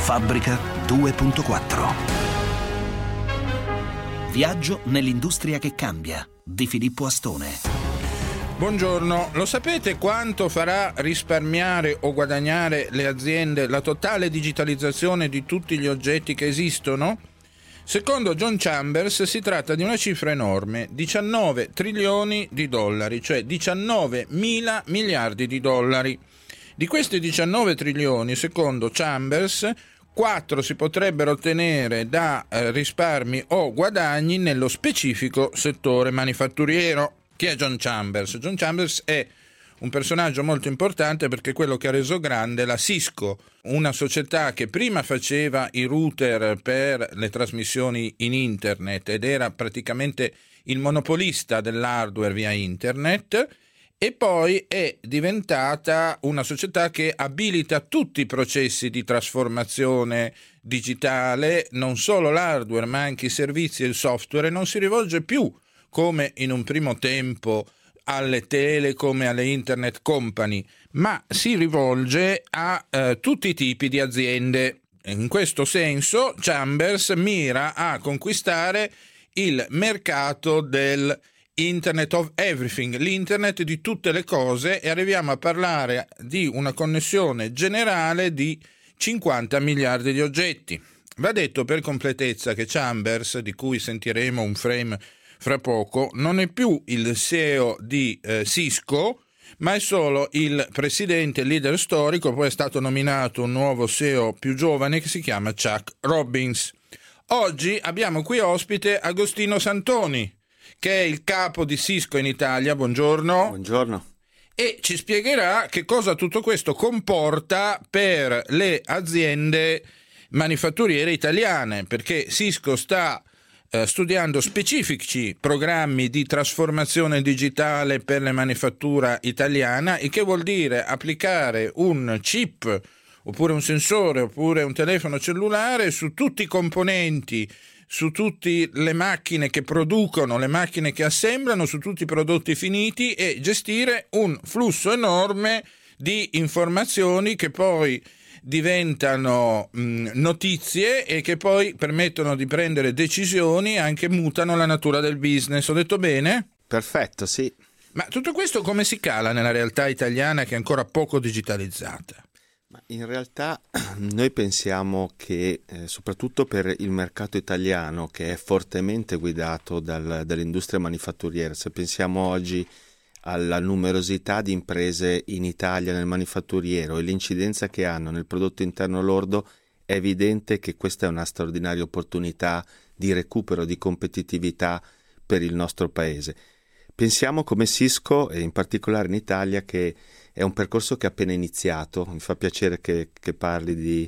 Fabbrica 2.4. Viaggio nell'industria che cambia di Filippo Astone. Buongiorno, lo sapete quanto farà risparmiare o guadagnare le aziende la totale digitalizzazione di tutti gli oggetti che esistono? Secondo John Chambers si tratta di una cifra enorme, 19 trilioni di dollari, cioè 19 mila miliardi di dollari. Di questi 19 trilioni, secondo Chambers, 4 si potrebbero ottenere da risparmi o guadagni nello specifico settore manifatturiero. Chi è John Chambers? John Chambers è un personaggio molto importante perché è quello che ha reso grande la Cisco, una società che prima faceva i router per le trasmissioni in internet ed era praticamente il monopolista dell'hardware via internet, e poi è diventata una società che abilita tutti i processi di trasformazione digitale, non solo l'hardware ma anche i servizi e il software, e non si rivolge più come in un primo tempo alle telecom e alle internet company, ma si rivolge a tutti i tipi di aziende. In questo senso Chambers mira a conquistare il mercato del Internet of Everything, l'internet di tutte le cose, e arriviamo a parlare di una connessione generale di 50 miliardi di oggetti. Va detto per completezza che Chambers, di cui sentiremo un frame fra poco, non è più il CEO di Cisco, ma è solo il presidente, leader storico. Poi è stato nominato un nuovo CEO più giovane che si chiama Chuck Robbins. Oggi abbiamo qui ospite Agostino Santoni, che è il capo di Cisco in Italia. Buongiorno. Buongiorno. E ci spiegherà che cosa tutto questo comporta per le aziende manifatturiere italiane, perché Cisco sta studiando specifici programmi di trasformazione digitale per la manifattura italiana, il che vuol dire applicare un chip oppure un sensore oppure un telefono cellulare su tutti i componenti, su tutte le macchine che producono, le macchine che assemblano, su tutti i prodotti finiti, e gestire un flusso enorme di informazioni che poi diventano notizie e che poi permettono di prendere decisioni, anche mutano la natura del business. Ho detto bene? Perfetto, sì. Ma tutto questo come si cala nella realtà italiana, che è ancora poco digitalizzata? Ma in realtà noi pensiamo che soprattutto per il mercato italiano, che è fortemente guidato dall'industria manifatturiera, se pensiamo oggi alla numerosità di imprese in Italia nel manifatturiero e l'incidenza che hanno nel prodotto interno lordo, è evidente che questa è una straordinaria opportunità di recupero di competitività per il nostro paese. Pensiamo come Cisco, e in particolare in Italia, che è un percorso che è appena iniziato. Mi fa piacere che parli di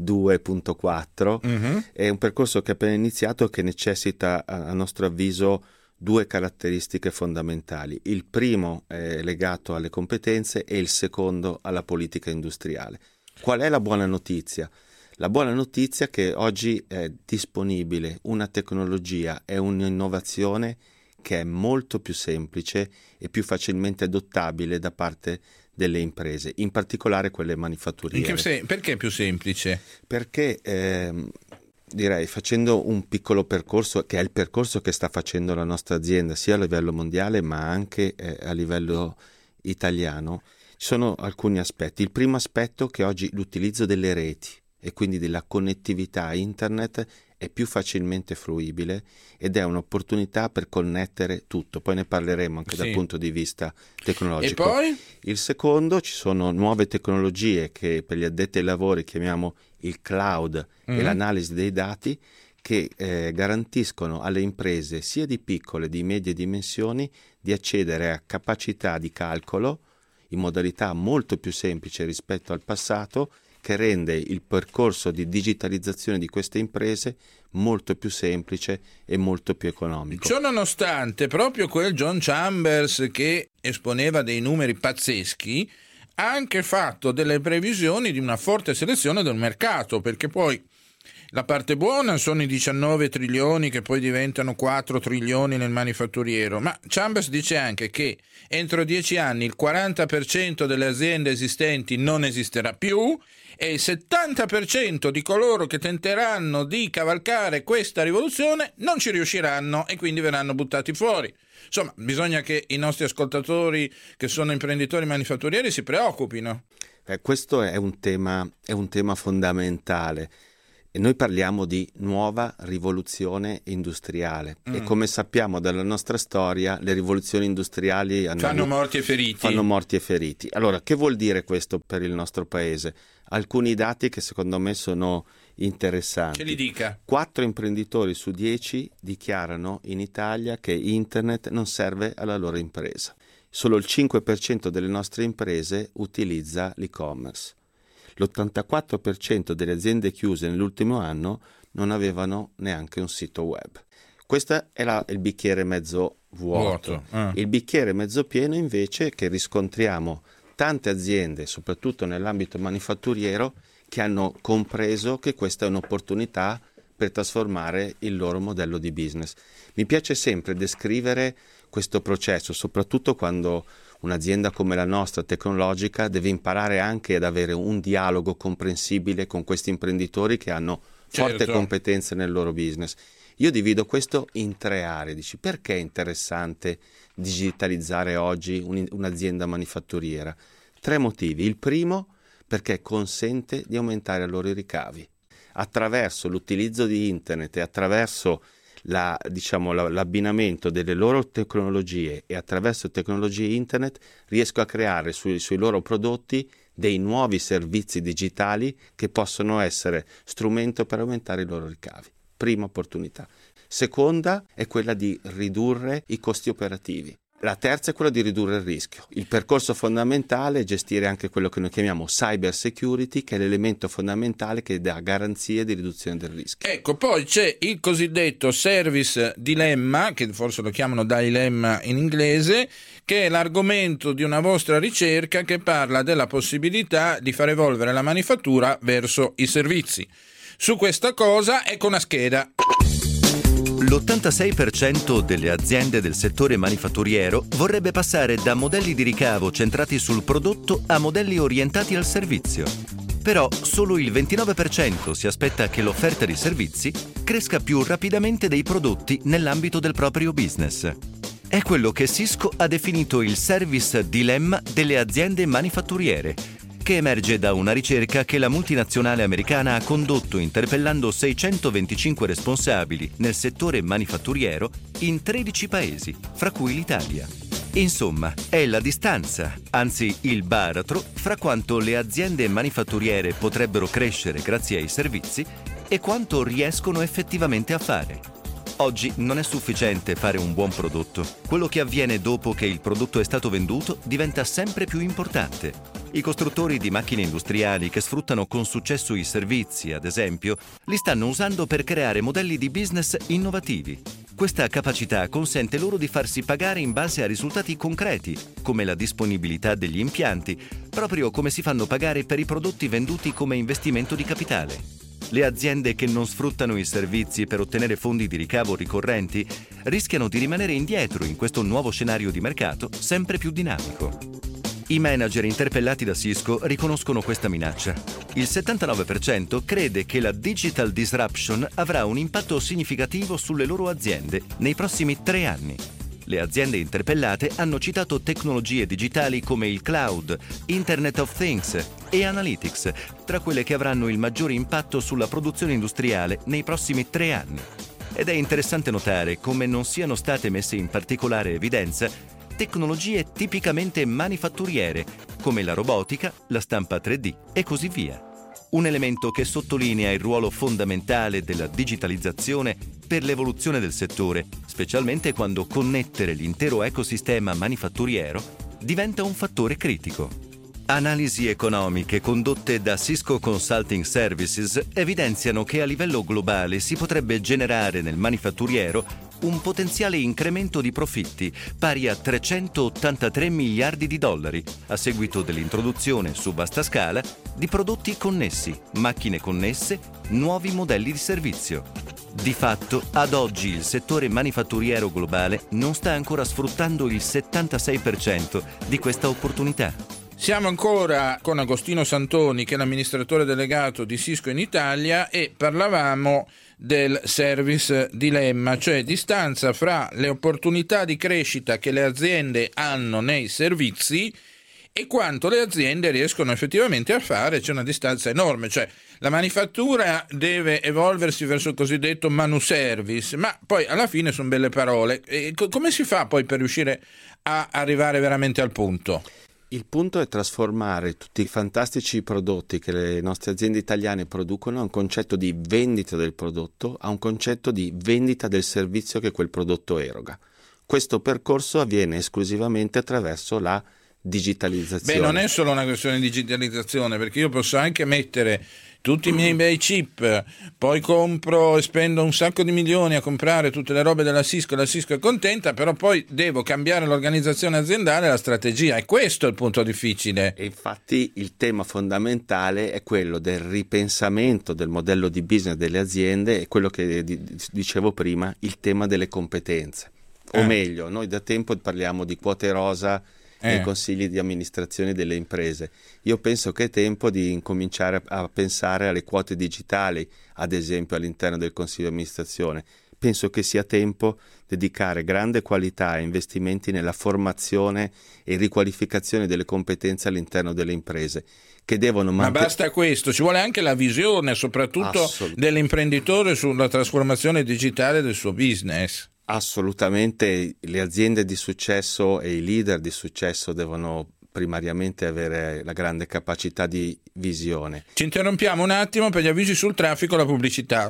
2.4. È un percorso che è appena iniziato, che necessita, a nostro avviso, due caratteristiche fondamentali. Il primo è legato alle competenze e il secondo alla politica industriale. Qual è la buona notizia? La buona notizia è che oggi è disponibile una tecnologia e un'innovazione che è molto più semplice e più facilmente adottabile da parte delle imprese, in particolare quelle manifatturiere. Perché è più semplice? Perché direi, facendo un piccolo percorso, che è il percorso che sta facendo la nostra azienda sia a livello mondiale ma anche a livello italiano, ci sono alcuni aspetti. Il primo aspetto è che oggi l'utilizzo delle reti e quindi della connettività internet è più facilmente fruibile ed è un'opportunità per connettere tutto. Poi ne parleremo anche dal punto di vista tecnologico. E poi? Il secondo, ci sono nuove tecnologie che per gli addetti ai lavori chiamiamo il cloud e l'analisi dei dati, che garantiscono alle imprese sia di piccole, di medie dimensioni, di accedere a capacità di calcolo in modalità molto più semplice rispetto al passato, che rende il percorso di digitalizzazione di queste imprese molto più semplice e molto più economico. Ciò nonostante, proprio quel John Chambers, che esponeva dei numeri pazzeschi, ha anche fatto delle previsioni di una forte selezione del mercato, perché poi La parte buona sono i 19 trilioni che poi diventano 4 trilioni nel manifatturiero, ma Chambers dice anche che entro 10 anni il 40% delle aziende esistenti non esisterà più e il 70% di coloro che tenteranno di cavalcare questa rivoluzione non ci riusciranno e quindi verranno buttati fuori. Insomma, bisogna che i nostri ascoltatori che sono imprenditori manifatturieri si preoccupino. Questo è un tema fondamentale. E noi parliamo di nuova rivoluzione industriale e come sappiamo dalla nostra storia le rivoluzioni industriali fanno morti e feriti. Allora, che vuol dire questo per il nostro paese? Alcuni dati che secondo me sono interessanti. Ce li dica. 4 imprenditori su 10 dichiarano in Italia che internet non serve alla loro impresa. Solo il 5% delle nostre imprese utilizza l'e-commerce. L'84% delle aziende chiuse nell'ultimo anno non avevano neanche un sito web. Questo è il bicchiere mezzo vuoto. Il bicchiere mezzo pieno invece che riscontriamo tante aziende, soprattutto nell'ambito manifatturiero, che hanno compreso che questa è un'opportunità per trasformare il loro modello di business. Mi piace sempre descrivere questo processo, soprattutto quando un'azienda come la nostra tecnologica deve imparare anche ad avere un dialogo comprensibile con questi imprenditori che hanno forti competenze nel loro business. Io divido questo in 3 aree. Dici, perché è interessante digitalizzare oggi un'azienda manifatturiera? 3 motivi. Il primo, perché consente di aumentare i loro ricavi. Attraverso l'utilizzo di internet e attraverso l'abbinamento delle loro tecnologie e attraverso tecnologie internet riesco a creare sui loro prodotti dei nuovi servizi digitali che possono essere strumento per aumentare i loro ricavi. Prima opportunità. Seconda è quella di ridurre i costi operativi. La terza è quella di ridurre il rischio. Il percorso fondamentale è gestire anche quello che noi chiamiamo cyber security, che è l'elemento fondamentale che dà garanzie di riduzione del rischio. Ecco, poi c'è il cosiddetto service dilemma, che forse lo chiamano dilemma in inglese, che è l'argomento di una vostra ricerca che parla della possibilità di far evolvere la manifattura verso i servizi. Su questa cosa, ecco una scheda. L'86% delle aziende del settore manifatturiero vorrebbe passare da modelli di ricavo centrati sul prodotto a modelli orientati al servizio. Però solo il 29% si aspetta che l'offerta di servizi cresca più rapidamente dei prodotti nell'ambito del proprio business. È quello che Cisco ha definito il service dilemma delle aziende manifatturiere, che emerge da una ricerca che la multinazionale americana ha condotto interpellando 625 responsabili nel settore manifatturiero in 13 paesi, fra cui l'Italia. Insomma, è la distanza, anzi il baratro, fra quanto le aziende manifatturiere potrebbero crescere grazie ai servizi e quanto riescono effettivamente a fare. Oggi non è sufficiente fare un buon prodotto. Quello che avviene dopo che il prodotto è stato venduto diventa sempre più importante. I costruttori di macchine industriali che sfruttano con successo i servizi, ad esempio, li stanno usando per creare modelli di business innovativi. Questa capacità consente loro di farsi pagare in base a risultati concreti, come la disponibilità degli impianti, proprio come si fanno pagare per i prodotti venduti come investimento di capitale. Le aziende che non sfruttano i servizi per ottenere fondi di ricavo ricorrenti rischiano di rimanere indietro in questo nuovo scenario di mercato sempre più dinamico. I manager interpellati da Cisco riconoscono questa minaccia. Il 79% crede che la digital disruption avrà un impatto significativo sulle loro aziende nei prossimi 3 anni. Le aziende interpellate hanno citato tecnologie digitali come il cloud, Internet of Things e Analytics, tra quelle che avranno il maggiore impatto sulla produzione industriale nei prossimi 3 anni. Ed è interessante notare come non siano state messe in particolare evidenza tecnologie tipicamente manifatturiere, come la robotica, la stampa 3D e così via. Un elemento che sottolinea il ruolo fondamentale della digitalizzazione per l'evoluzione del settore, specialmente quando connettere l'intero ecosistema manifatturiero diventa un fattore critico. Analisi economiche condotte da Cisco Consulting Services evidenziano che a livello globale si potrebbe generare nel manifatturiero un potenziale incremento di profitti pari a 383 miliardi di dollari a seguito dell'introduzione su vasta scala di prodotti connessi, macchine connesse, nuovi modelli di servizio. Di fatto, ad oggi il settore manifatturiero globale non sta ancora sfruttando il 76% di questa opportunità. Siamo ancora con Agostino Santoni, che è l'amministratore delegato di Cisco in Italia, e parlavamo del service dilemma, cioè distanza fra le opportunità di crescita che le aziende hanno nei servizi e quanto le aziende riescono effettivamente a fare. C'è una distanza enorme, cioè la manifattura deve evolversi verso il cosiddetto manuservice, ma poi alla fine sono belle parole. E come si fa poi per riuscire a arrivare veramente al punto? Il punto è trasformare tutti i fantastici prodotti che le nostre aziende italiane producono a un concetto di vendita del prodotto, a un concetto di vendita del servizio che quel prodotto eroga. Questo percorso avviene esclusivamente attraverso la digitalizzazione. Non è solo una questione di digitalizzazione, perché io posso anche mettere tutti i miei bei chip, poi compro e spendo un sacco di milioni a comprare tutte le robe della Cisco, la Cisco è contenta, però poi devo cambiare l'organizzazione aziendale e la strategia, e questo è il punto difficile. E infatti il tema fondamentale è quello del ripensamento del modello di business delle aziende e quello che dicevo prima, il tema delle competenze. O meglio, noi da tempo parliamo di quote rosa nei consigli di amministrazione delle imprese. Io penso che è tempo di incominciare a pensare alle quote digitali, ad esempio all'interno del consiglio di amministrazione. Penso che sia tempo di dedicare grande qualità e investimenti nella formazione e riqualificazione delle competenze all'interno delle imprese, che devono Ma basta questo, ci vuole anche la visione, soprattutto dell'imprenditore, sulla trasformazione digitale del suo business. Assolutamente, le aziende di successo e i leader di successo devono primariamente avere la grande capacità di visione. Ci interrompiamo un attimo per gli avvisi sul traffico e la pubblicità.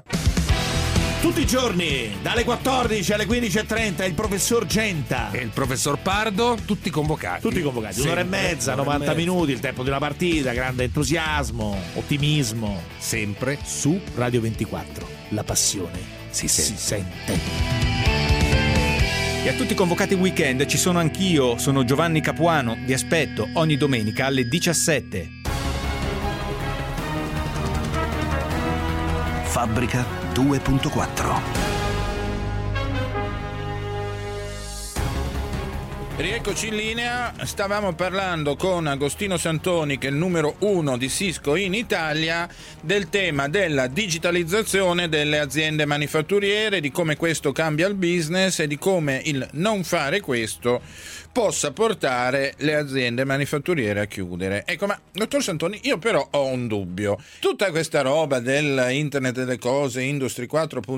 Tutti i giorni, dalle 14 alle 15:30, il professor Genta e il professor Pardo, tutti convocati. Tutti convocati, un'ora e mezza, 90 minuti, il tempo di una partita, grande entusiasmo, ottimismo. Sempre su Radio 24, la passione si sente. E a tutti i convocati weekend ci sono anch'io, sono Giovanni Capuano, vi aspetto ogni domenica alle 17. Fabbrica 2.4. Rieccoci in linea, stavamo parlando con Agostino Santoni, che è il numero 1 di Cisco in Italia, del tema della digitalizzazione delle aziende manifatturiere, di come questo cambia il business e di come il non fare questo possa portare le aziende manifatturiere a chiudere. Ecco, ma dottor Santoni, io però ho un dubbio. Tutta questa roba dell'Internet delle cose, Industry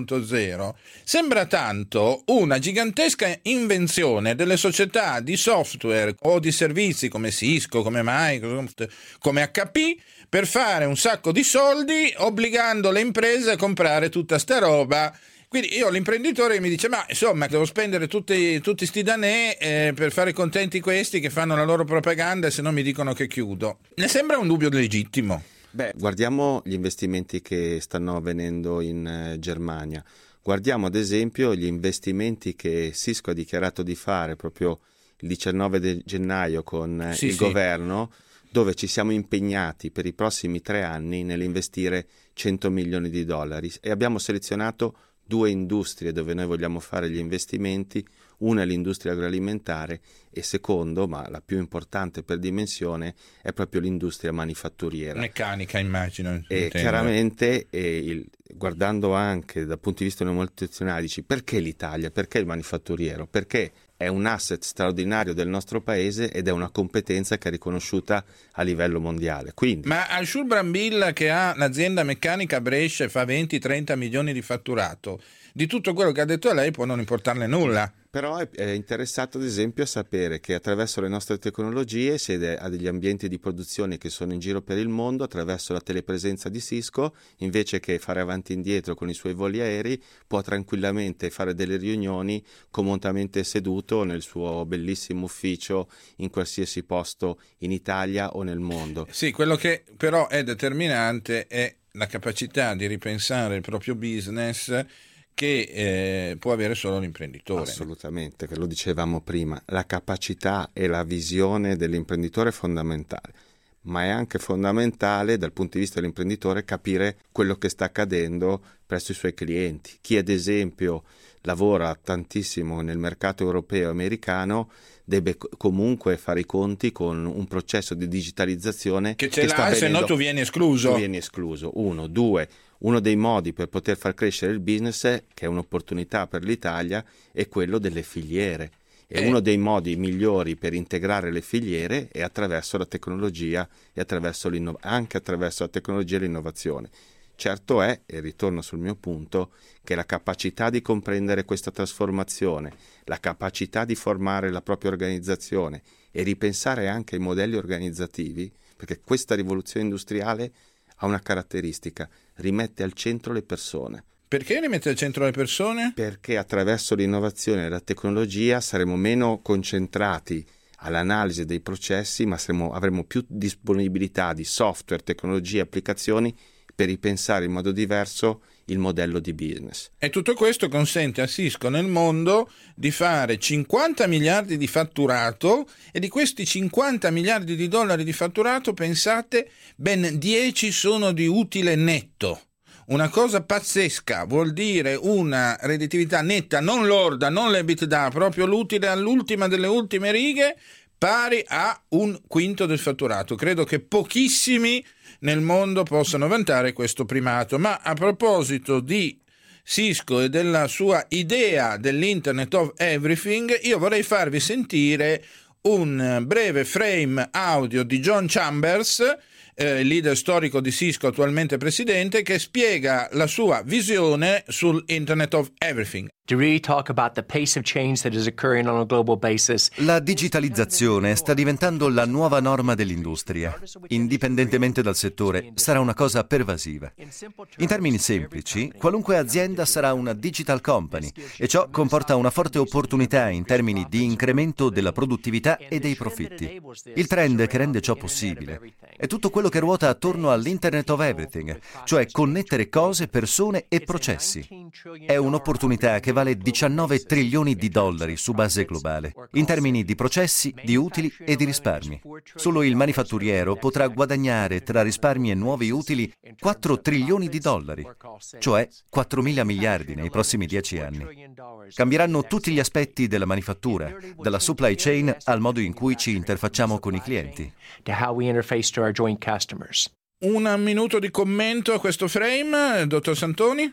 4.0, sembra tanto una gigantesca invenzione delle società di software o di servizi come Cisco, come Microsoft, come HP, per fare un sacco di soldi obbligando le imprese a comprare tutta sta roba. Quindi io l'imprenditore mi dice, ma insomma devo spendere tutti sti danè per fare contenti questi che fanno la loro propaganda e se no mi dicono che chiudo. Ne sembra un dubbio legittimo. Guardiamo gli investimenti che stanno avvenendo in Germania. Guardiamo ad esempio gli investimenti che Cisco ha dichiarato di fare proprio il 19 gennaio con il governo, dove ci siamo impegnati per i prossimi 3 anni nell'investire 100 milioni di dollari e abbiamo selezionato 2 industrie dove noi vogliamo fare gli investimenti. Una è l'industria agroalimentare e secondo, ma la più importante per dimensione, è proprio l'industria manifatturiera. Meccanica, immagino. E chiaramente, guardando anche dal punto di vista nutrizionale, dici perché l'Italia, perché il manifatturiero? Perché è un asset straordinario del nostro paese ed è una competenza che è riconosciuta a livello mondiale. Quindi, ma al Schul Brambilla, che ha l'azienda meccanica a Brescia e fa 20-30 milioni di fatturato, di tutto quello che ha detto lei può non importarle nulla. Però è interessato ad esempio a sapere che attraverso le nostre tecnologie ha degli ambienti di produzione che sono in giro per il mondo, attraverso la telepresenza di Cisco, invece che fare avanti e indietro con i suoi voli aerei, può tranquillamente fare delle riunioni comodamente seduto nel suo bellissimo ufficio in qualsiasi posto in Italia o nel mondo. Sì, quello che però è determinante è la capacità di ripensare il proprio business che può avere solo l'imprenditore. Assolutamente, che lo dicevamo prima, la capacità e la visione dell'imprenditore è fondamentale, ma è anche fondamentale dal punto di vista dell'imprenditore capire quello che sta accadendo presso i suoi clienti. Chi ad esempio lavora tantissimo nel mercato europeo e americano deve comunque fare i conti con un processo di digitalizzazione che ce l'ha, se no tu vieni escluso. Uno dei modi per poter far crescere il business, che è un'opportunità per l'Italia, è quello delle filiere. E uno dei modi migliori per integrare le filiere è attraverso la tecnologia e anche attraverso la tecnologia e l'innovazione. Certo è, e ritorno sul mio punto, che la capacità di comprendere questa trasformazione, la capacità di formare la propria organizzazione e ripensare anche ai modelli organizzativi, perché questa rivoluzione industriale ha una caratteristica, rimette al centro le persone. Perché rimette al centro le persone? Perché attraverso l'innovazione e la tecnologia saremo meno concentrati all'analisi dei processi, ma avremo più disponibilità di software, tecnologie, applicazioni per ripensare in modo diverso il modello di business. E tutto questo consente a Cisco nel mondo di fare 50 miliardi di fatturato, e di questi 50 miliardi di dollari di fatturato, pensate, ben 10 sono di utile netto. Una cosa pazzesca, vuol dire una redditività netta, non lorda, non l'EBITDA, proprio l'utile all'ultima delle ultime righe, pari a 1/5 del fatturato. Credo che pochissimi nel mondo possano vantare questo primato. Ma a proposito di Cisco e della sua idea dell'Internet of Everything, io vorrei farvi sentire un breve frame audio di John Chambers, leader storico di Cisco, attualmente presidente, che spiega la sua visione sull'Internet of Everything. La digitalizzazione sta diventando la nuova norma dell'industria. Indipendentemente dal settore, sarà una cosa pervasiva. In termini semplici, qualunque azienda sarà una digital company, e ciò comporta una forte opportunità in termini di incremento della produttività e dei profitti. Il trend che rende ciò possibile è tutto quello che ruota attorno all'Internet of Everything, cioè connettere cose, persone e processi. È un'opportunità che vale 19 trilioni di dollari su base globale, in termini di processi, di utili e di risparmi. Solo il manifatturiero potrà guadagnare tra risparmi e nuovi utili 4 trilioni di dollari, cioè 4.000 miliardi nei prossimi 10 anni. Cambieranno tutti gli aspetti della manifattura, dalla supply chain al modo in cui ci interfacciamo con i clienti. Un minuto di commento a questo frame, dottor Santoni?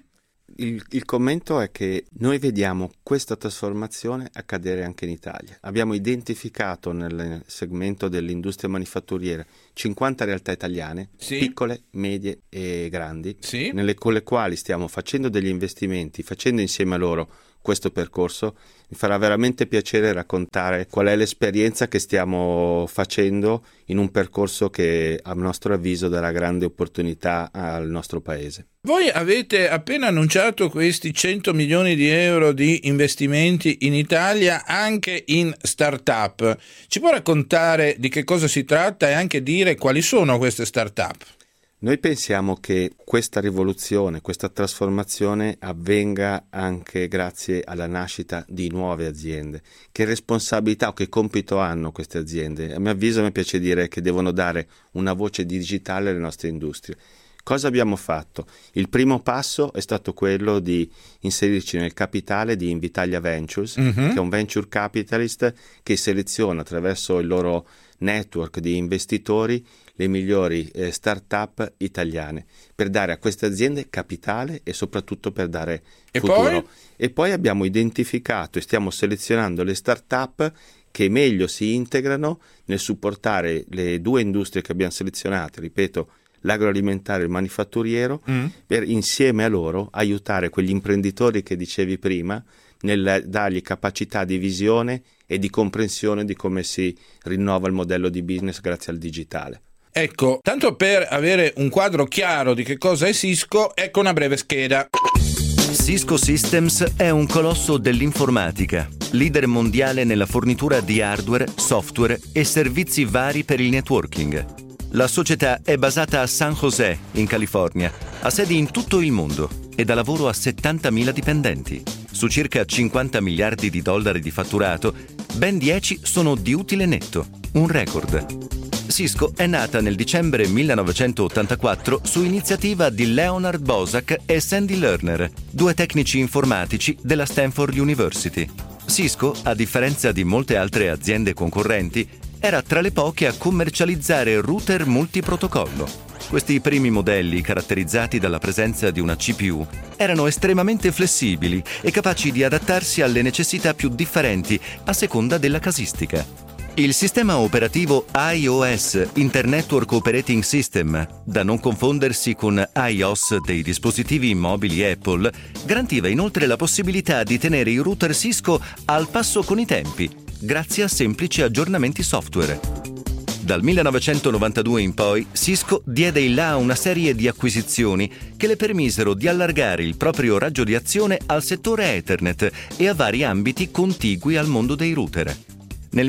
Il commento è che noi vediamo questa trasformazione accadere anche in Italia. Abbiamo identificato nel segmento dell'industria manifatturiera 50 realtà italiane, sì, piccole, medie e grandi, sì, con le quali stiamo facendo degli investimenti, facendo insieme a loro questo percorso. Mi farà veramente piacere raccontare qual è l'esperienza che stiamo facendo in un percorso che a nostro avviso darà grande opportunità al nostro paese. Voi avete appena annunciato questi 100 milioni di euro di investimenti in Italia anche in start-up. Ci può raccontare di che cosa si tratta e anche dire quali sono queste start-up? Noi pensiamo che questa rivoluzione, questa trasformazione avvenga anche grazie alla nascita di nuove aziende. Che responsabilità o che compito hanno queste aziende? A mio avviso, mi piace dire che devono dare una voce digitale alle nostre industrie. Cosa abbiamo fatto? Il primo passo è stato quello di inserirci nel capitale di Invitalia Ventures, che è un venture capitalist che seleziona attraverso il loro network di investitori le migliori start-up italiane, per dare a queste aziende capitale e soprattutto per dare futuro. E poi abbiamo identificato e stiamo selezionando le start-up che meglio si integrano nel supportare le due industrie che abbiamo selezionato, ripeto, l'agroalimentare e il manifatturiero, per insieme a loro aiutare quegli imprenditori che dicevi prima nel dargli capacità di visione e di comprensione di come si rinnova il modello di business grazie al digitale. Ecco, tanto per avere un quadro chiaro di che cosa è Cisco, ecco una breve scheda. Cisco Systems è un colosso dell'informatica, leader mondiale nella fornitura di hardware, software e servizi vari per il networking. La società è basata a San José, in California, ha sedi in tutto il mondo. e dà lavoro a 70.000 dipendenti. Su circa 50 miliardi di dollari di fatturato, ben 10 sono di utile netto, un record. Cisco è nata nel dicembre 1984 su iniziativa di Leonard Bosack e Sandy Lerner, due tecnici informatici della Stanford University. Cisco, a differenza di molte altre aziende concorrenti, era tra le poche a commercializzare router multiprotocollo. Questi primi modelli, caratterizzati dalla presenza di una CPU, erano estremamente flessibili e capaci di adattarsi alle necessità più differenti a seconda della casistica. Il sistema operativo iOS, Internet Operating System, da non confondersi con iOS dei dispositivi mobili Apple, garantiva inoltre la possibilità di tenere i router Cisco al passo con i tempi, grazie a semplici aggiornamenti software. Dal 1992 in poi, Cisco diede il là a una serie di acquisizioni che le permisero di allargare il proprio raggio di azione al settore Ethernet e a vari ambiti contigui al mondo dei router. Nel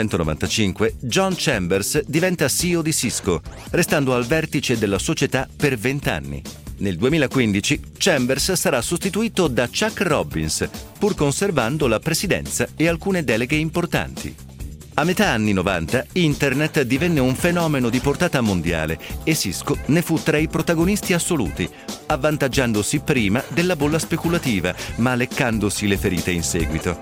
1995 John Chambers diventa CEO di Cisco, restando al vertice della società per 20 anni. Nel 2015 Chambers sarà sostituito da Chuck Robbins, pur conservando la presidenza e alcune deleghe importanti. A metà anni 90 Internet divenne un fenomeno di portata mondiale e Cisco ne fu tra i protagonisti assoluti, avvantaggiandosi prima della bolla speculativa, ma leccandosi le ferite in seguito.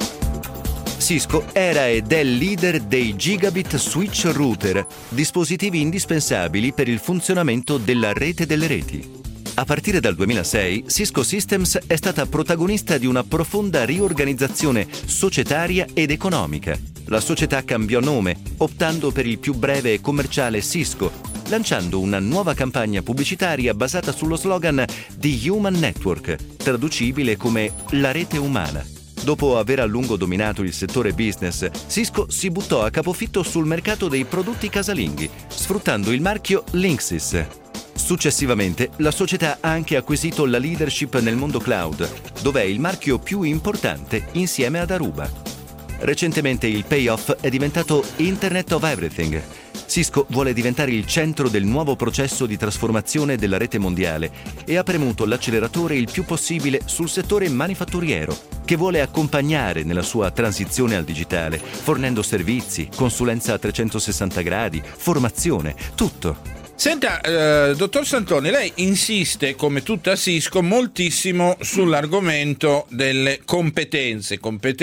Cisco era ed è leader dei Gigabit Switch Router, dispositivi indispensabili per il funzionamento della rete delle reti. A partire dal 2006, Cisco Systems è stata protagonista di una profonda riorganizzazione societaria ed economica. La società cambiò nome, optando per il più breve e commerciale Cisco, lanciando una nuova campagna pubblicitaria basata sullo slogan The Human Network, traducibile come la rete umana. Dopo aver a lungo dominato il settore business, Cisco si buttò a capofitto sul mercato dei prodotti casalinghi, sfruttando il marchio Linksys. Successivamente, la società ha anche acquisito la leadership nel mondo cloud, dove è il marchio più importante insieme ad Aruba. Recentemente il payoff è diventato Internet of Everything. Cisco vuole diventare il centro del nuovo processo di trasformazione della rete mondiale e ha premuto l'acceleratore il più possibile sul settore manifatturiero, che vuole accompagnare nella sua transizione al digitale, fornendo servizi, consulenza a 360 gradi, formazione, tutto. Senta, dottor Santoni, lei insiste, come tutta Cisco, moltissimo sull'argomento delle competenze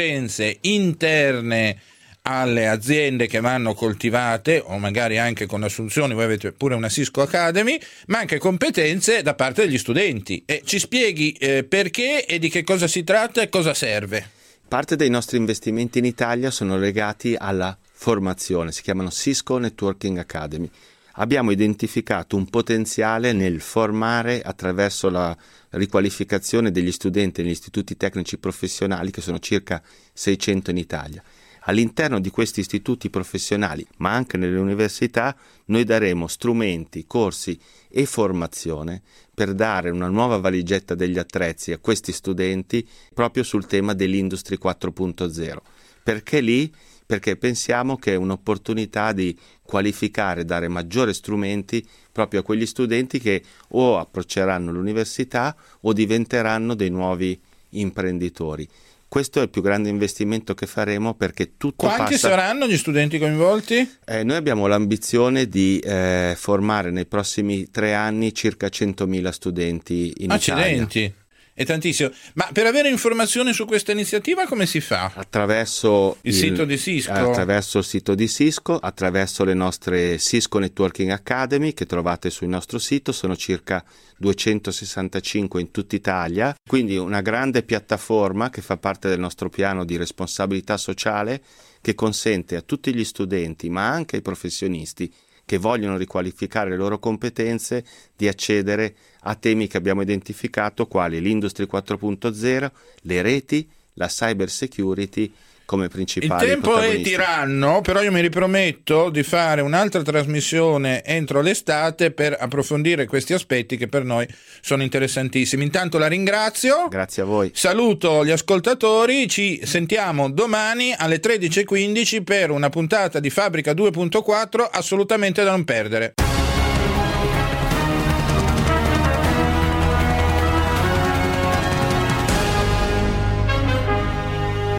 interne alle aziende che vanno coltivate, o magari anche con assunzioni. Voi avete pure una Cisco Academy, ma anche competenze da parte degli studenti. E ci spieghi perché e di che cosa si tratta e cosa serve. Parte dei nostri investimenti in Italia sono legati alla formazione, si chiamano Cisco Networking Academy. Abbiamo identificato un potenziale nel formare attraverso la riqualificazione degli studenti negli istituti tecnici professionali, che sono circa 600 in Italia. All'interno di questi istituti professionali, ma anche nelle università, noi daremo strumenti, corsi e formazione per dare una nuova valigetta degli attrezzi a questi studenti proprio sul tema dell'Industry 4.0. Perché lì? Perché pensiamo che è un'opportunità di qualificare, dare maggiori strumenti proprio a quegli studenti che o approcceranno l'università o diventeranno dei nuovi imprenditori. Questo è il più grande investimento che faremo, perché tutto Quanti saranno gli studenti coinvolti? Noi abbiamo l'ambizione di formare nei prossimi 3 anni circa 100.000 studenti in Accidenti. Italia. È tantissimo. Ma per avere informazioni su questa iniziativa come si fa? Attraverso il sito di Cisco? Attraverso il sito di Cisco, attraverso le nostre Cisco Networking Academy che trovate sul nostro sito, sono circa 265 in tutta Italia, quindi una grande piattaforma che fa parte del nostro piano di responsabilità sociale, che consente a tutti gli studenti, ma anche ai professionisti che vogliono riqualificare le loro competenze, di accedere a temi che abbiamo identificato, quali l'Industry 4.0, le reti, la cyber security come principali protagonisti. Il tempo è tiranno, però io mi riprometto di fare un'altra trasmissione entro l'estate per approfondire questi aspetti che per noi sono interessantissimi. Intanto la ringrazio. Grazie a voi. Saluto gli ascoltatori, ci sentiamo domani alle 13:15 per una puntata di Fabbrica 2.4 assolutamente da non perdere.